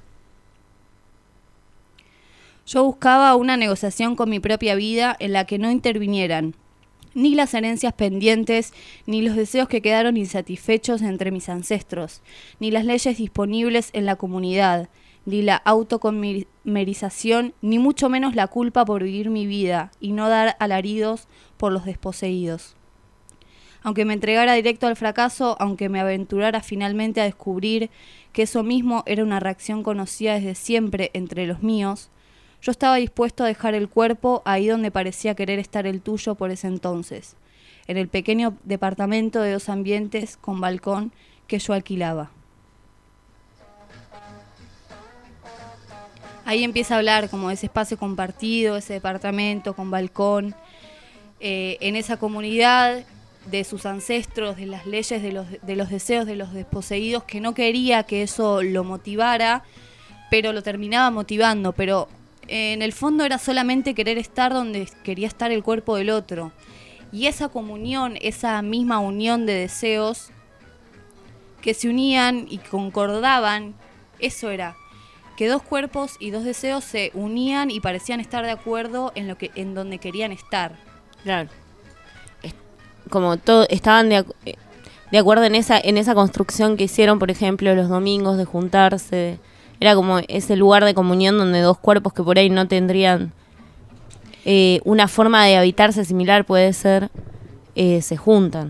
Yo buscaba una negociación con mi propia vida en la que no intervinieran ni las herencias pendientes, ni los deseos que quedaron insatisfechos entre mis ancestros, ni las leyes disponibles en la comunidad, ni la autoconmerización, ni mucho menos la culpa por vivir mi vida y no dar alaridos por los desposeídos. Aunque me entregara directo al fracaso, aunque me aventurara finalmente a descubrir que eso mismo era una reacción conocida desde siempre entre los míos, yo estaba dispuesto a dejar el cuerpo ahí donde parecía querer estar el tuyo por ese entonces, en el pequeño departamento de dos ambientes con balcón que yo alquilaba. Ahí empieza a hablar como de ese espacio compartido, ese departamento con balcón, eh, en esa comunidad de sus ancestros, de las leyes, de los, de los deseos de los desposeídos, que no quería que eso lo motivara, pero lo terminaba motivando, pero en el fondo era solamente querer estar donde quería estar el cuerpo del otro. Y esa comunión, esa misma unión de deseos que se unían y concordaban, eso era, que dos cuerpos y dos deseos se unían y parecían estar de acuerdo en lo que en donde querían estar. Claro. Como todo, estaban de, acu- de acuerdo en esa, en esa construcción que hicieron, por ejemplo, los domingos de juntarse. Era como ese lugar de comunión donde dos cuerpos que por ahí no tendrían eh, una forma de habitarse similar, puede ser, eh, se juntan.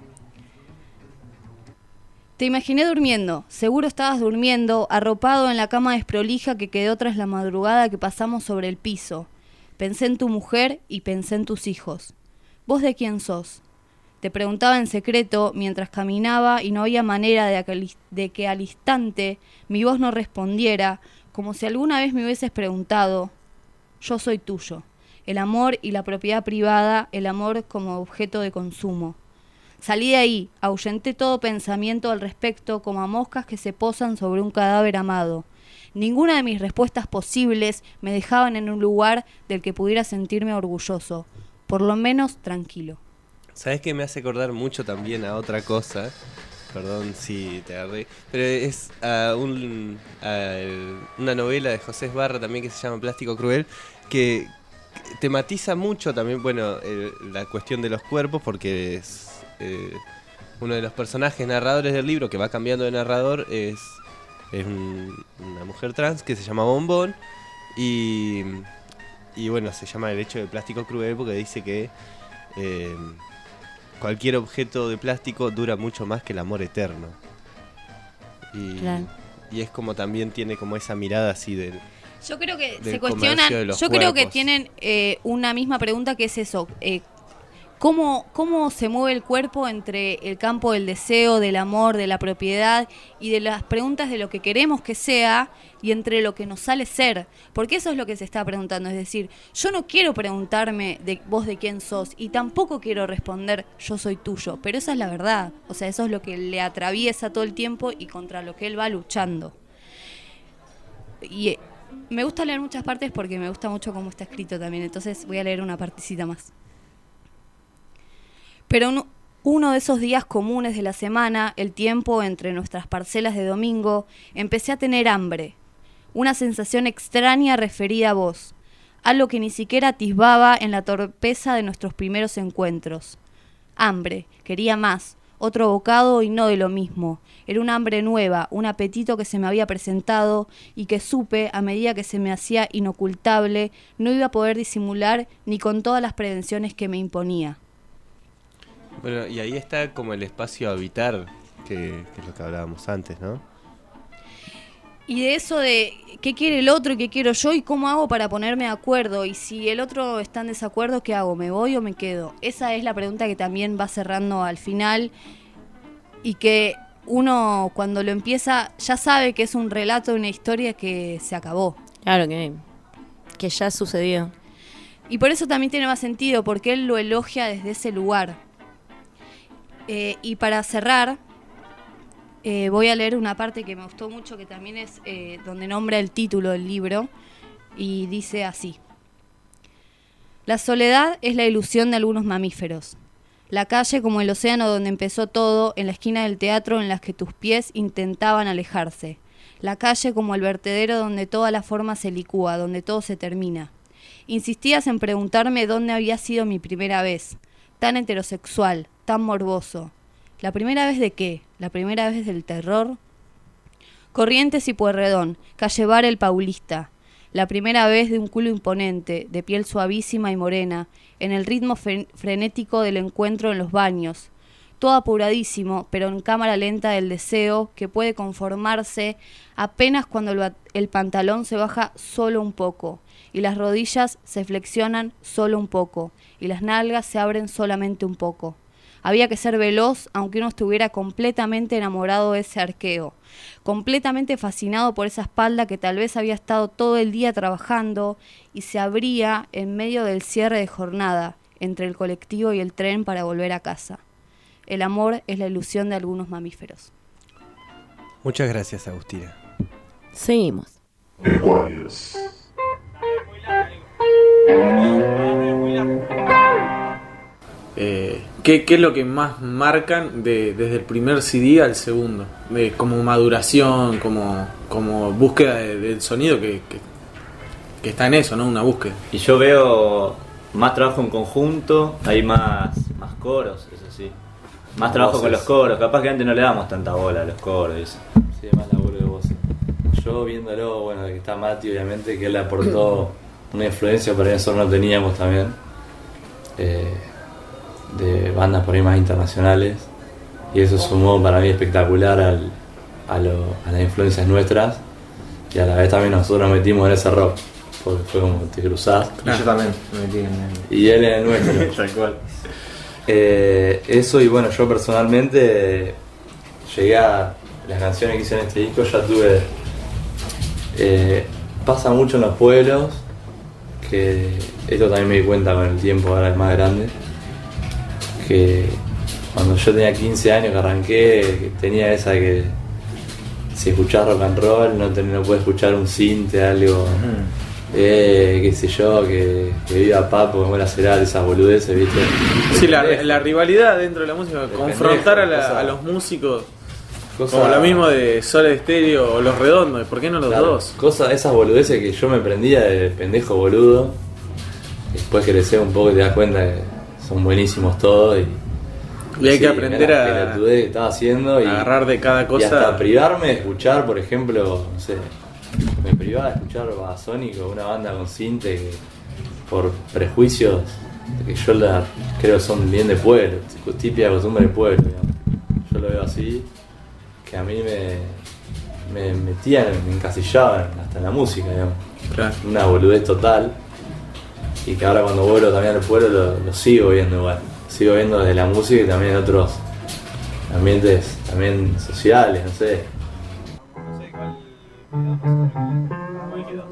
Te imaginé durmiendo, seguro estabas durmiendo, arropado en la cama desprolija que quedó tras la madrugada que pasamos sobre el piso. Pensé en tu mujer y pensé en tus hijos. ¿Vos de quién sos? Te preguntaba en secreto mientras caminaba y no había manera de que, de que al instante mi voz no respondiera, como si alguna vez me hubieses preguntado. Yo soy tuyo. El amor y la propiedad privada, el amor como objeto de consumo. Salí de ahí, ahuyenté todo pensamiento al respecto como a moscas que se posan sobre un cadáver amado. Ninguna de mis respuestas posibles me dejaban en un lugar del que pudiera sentirme orgulloso, por lo menos tranquilo. ¿Sabes qué me hace acordar mucho también a otra cosa? Perdón si te agarré, pero es a un, a el, una novela de José Esbarra también que se llama Plástico Cruel, que tematiza mucho también, bueno, el, la cuestión de los cuerpos, porque es eh, uno de los personajes narradores del libro que va cambiando de narrador, es, es un, una mujer trans que se llama Bombón, y, y bueno, se llama El hecho de Plástico Cruel porque dice que eh, cualquier objeto de plástico dura mucho más que el amor eterno. Y, claro. Y es como también tiene como esa mirada así del... Yo creo que se cuestionan, yo cuerpos. creo que tienen eh, una misma pregunta que es eso, eh, ¿cómo, ¿cómo se mueve el cuerpo entre el campo del deseo, del amor, de la propiedad y de las preguntas de lo que queremos que sea y entre lo que nos sale ser? Porque eso es lo que se está preguntando, es decir, yo no quiero preguntarme de vos de quién sos y tampoco quiero responder yo soy tuyo, pero esa es la verdad, o sea, eso es lo que le atraviesa todo el tiempo y contra lo que él va luchando. Y me gusta leer muchas partes porque me gusta mucho cómo está escrito también, entonces voy a leer una partecita más. Pero uno, uno de esos días comunes de la semana, el tiempo entre nuestras parcelas de domingo, empecé a tener hambre. Una sensación extraña referida a vos, algo que ni siquiera atisbaba en la torpeza de nuestros primeros encuentros. Hambre, quería más, otro bocado y no de lo mismo. Era un hambre nueva, un apetito que se me había presentado y que supe, a medida que se me hacía inocultable, no iba a poder disimular ni con todas las prevenciones que me imponía. Bueno, y ahí está como el espacio a habitar, que, que es lo que hablábamos antes, ¿no? Y de eso de qué quiere el otro y qué quiero yo y cómo hago para ponerme de acuerdo. Y si el otro está en desacuerdo, ¿qué hago? ¿Me voy o me quedo? Esa es la pregunta que también va cerrando al final y que uno cuando lo empieza ya sabe que es un relato de una historia que se acabó. Claro, que, que ya sucedió. Y por eso también tiene más sentido, porque él lo elogia desde ese lugar. Eh, y para cerrar, eh, voy a leer una parte que me gustó mucho, que también es eh, donde nombra el título del libro, y dice así. La soledad es la ilusión de algunos mamíferos. La calle como el océano donde empezó todo, en la esquina del teatro en las que tus pies intentaban alejarse. La calle como el vertedero donde toda la forma se licúa, donde todo se termina. Insistías en preguntarme dónde había sido mi primera vez, tan heterosexual, tan morboso. ¿La primera vez de qué? ¿La primera vez del terror? Corrientes y Pueyrredón, calle Bar el Paulista. La primera vez de un culo imponente, de piel suavísima y morena, en el ritmo fre- frenético del encuentro en los baños. Todo apuradísimo, pero en cámara lenta del deseo que puede conformarse apenas cuando el, el pantalón se baja solo un poco, y las rodillas se flexionan solo un poco, y las nalgas se abren solamente un poco. Había que ser veloz, aunque uno estuviera completamente enamorado de ese arqueo, completamente fascinado por esa espalda que tal vez había estado todo el día trabajando y se abría en medio del cierre de jornada, entre el colectivo y el tren para volver a casa. El amor es la ilusión de algunos mamíferos. Muchas gracias, Agustina. Seguimos. Eh, ¿qué, ¿Qué es lo que más marcan de, desde el primer C D al segundo? De, como maduración, como, como búsqueda de, del sonido que, que, que está en eso, ¿no? Una búsqueda. Y yo veo más trabajo en conjunto, hay más, más coros, eso sí. Más trabajo voces. Con los coros, capaz que antes no le damos tanta bola a los coros, eso. Sí, más laburo de voces. Yo viéndolo, bueno, que está Mati obviamente, que él aportó una influencia, por ahí nosotros no teníamos también. Eh, de bandas por ahí más internacionales, y eso sumó para mí espectacular al, a, lo, a las influencias nuestras, y a la vez también nosotros nos metimos en ese rock, porque fue como te cruzás. Y yo también me metí en el... Y él en el nuestro. Tal cual. Eh, eso, y bueno, yo personalmente llegué a las canciones que hice en este disco, ya tuve... Eh, pasa mucho en los pueblos, que esto también me di cuenta con el tiempo, ahora es más grande, que cuando yo tenía quince años que arranqué, tenía esa que si escuchás rock and roll no, te, no puedes escuchar un cinte, algo, mm. eh, qué sé yo, que, que viva Papo, que muera Cerati, esas boludeces, ¿viste? Sí, la, la rivalidad dentro de la música, de confrontar pendejo, a, la, cosa, a los músicos, cosa, como lo mismo de Soda Stereo o Los Redondos, ¿por qué no los claro, dos? Cosa, esas boludeces que yo me prendía de pendejo boludo, después creces un poco y te das cuenta que son buenísimos todos y Y hay sí, que aprender la, a la que estaba haciendo y agarrar de cada cosa. Y hasta privarme de escuchar, por ejemplo, no sé, me privaba de escuchar a Sónico, una banda con cinte que por prejuicios que yo la, creo son bien de pueblo, típica costumbre de pueblo, digamos. Yo lo veo así, que a mí me, me metían, me encasillaban hasta en la música, digamos. Claro. Una boludez total, y que ahora cuando vuelvo también al pueblo lo, lo sigo viendo igual. Sigo viendo desde la música y también en otros ambientes también sociales, no sé. No sé cuál quedó.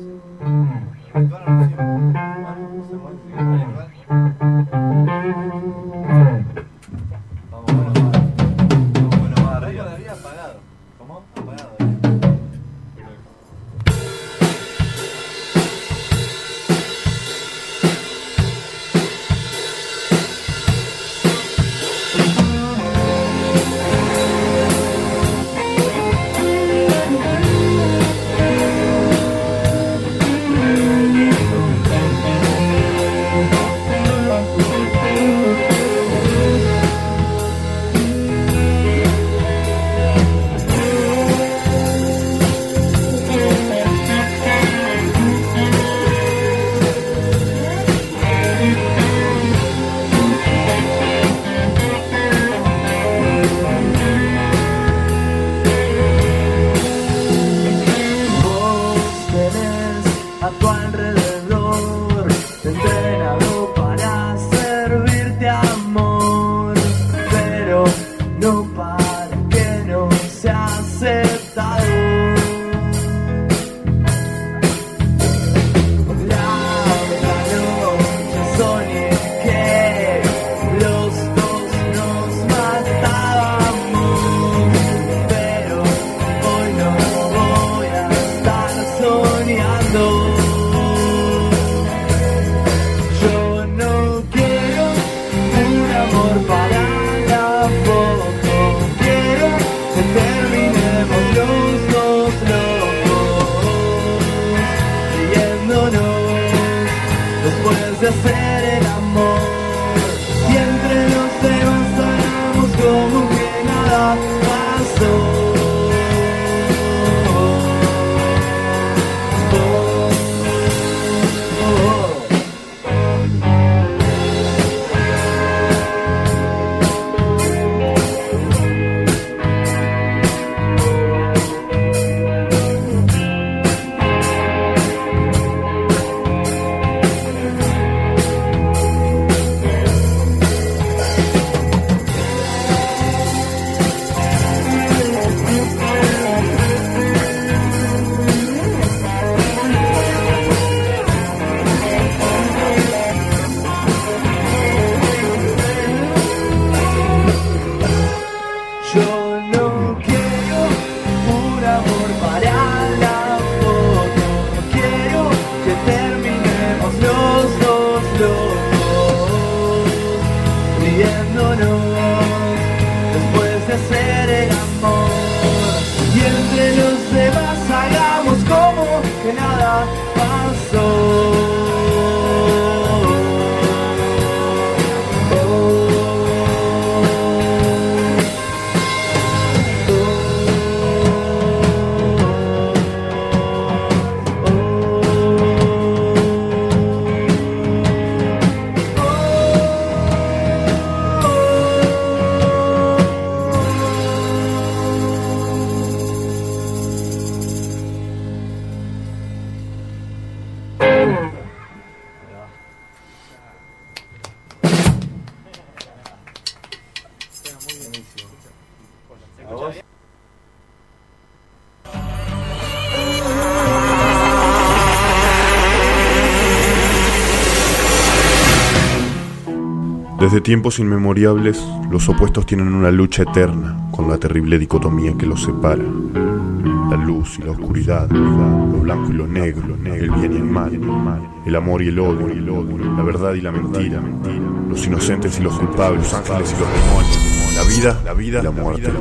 Desde tiempos inmemoriales, los opuestos tienen una lucha eterna con la terrible dicotomía que los separa. La luz y la oscuridad, lo blanco y lo negro, el bien y el mal, el amor y el odio, la verdad y la mentira, los inocentes y los culpables, los ángeles y los demonios, la vida, la vida y la muerte.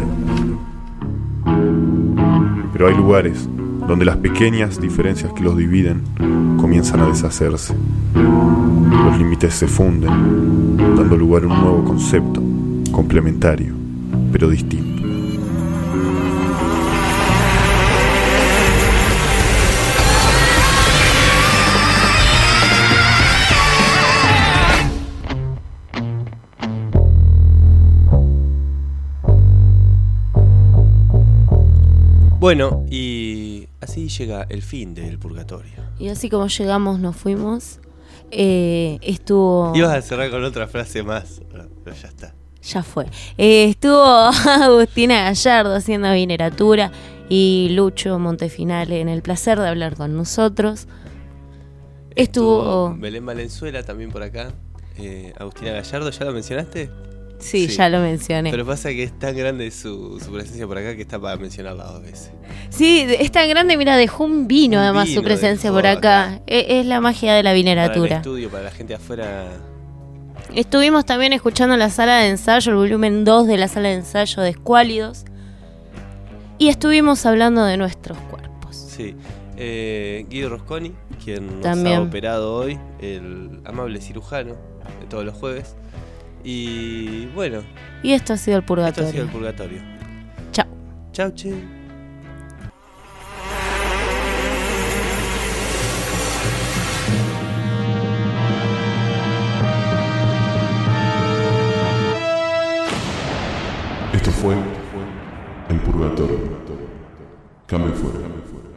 Pero hay lugares donde las pequeñas diferencias que los dividen comienzan a deshacerse. Los límites se funden, dando lugar a un nuevo concepto, complementario, pero distinto. Bueno, y así llega el fin del purgatorio. Y así como llegamos, nos fuimos. Eh, estuvo... Ibas a cerrar con otra frase más, pero ya está. Ya fue. Eh, estuvo Agustina Gallardo haciendo vineratura y Lucho Montefinale en el placer de hablar con nosotros. Estuvo... Estuvo Belén Valenzuela también por acá. Eh, Agustina Gallardo, ¿ya lo mencionaste? Sí, sí, ya lo mencioné. Pero pasa que es tan grande su, su presencia por acá que está para mencionarla dos veces. Sí, es tan grande, mira, dejó un vino un además vino su presencia por acá. acá. Es, es la magia de la vineratura. Para el estudio, para la gente afuera. Estuvimos también escuchando la sala de ensayo, el volumen dos de la sala de ensayo de Escuálidos. Y estuvimos hablando de nuestros cuerpos. Sí. Eh, Guido Rosconi, quien nos también ha operado hoy, el amable cirujano de todos los jueves. Y bueno. Y esto ha sido el purgatorio. Esto ha sido el purgatorio. Chao. Chao, che. Esto fue el purgatorio. Cambio fuera.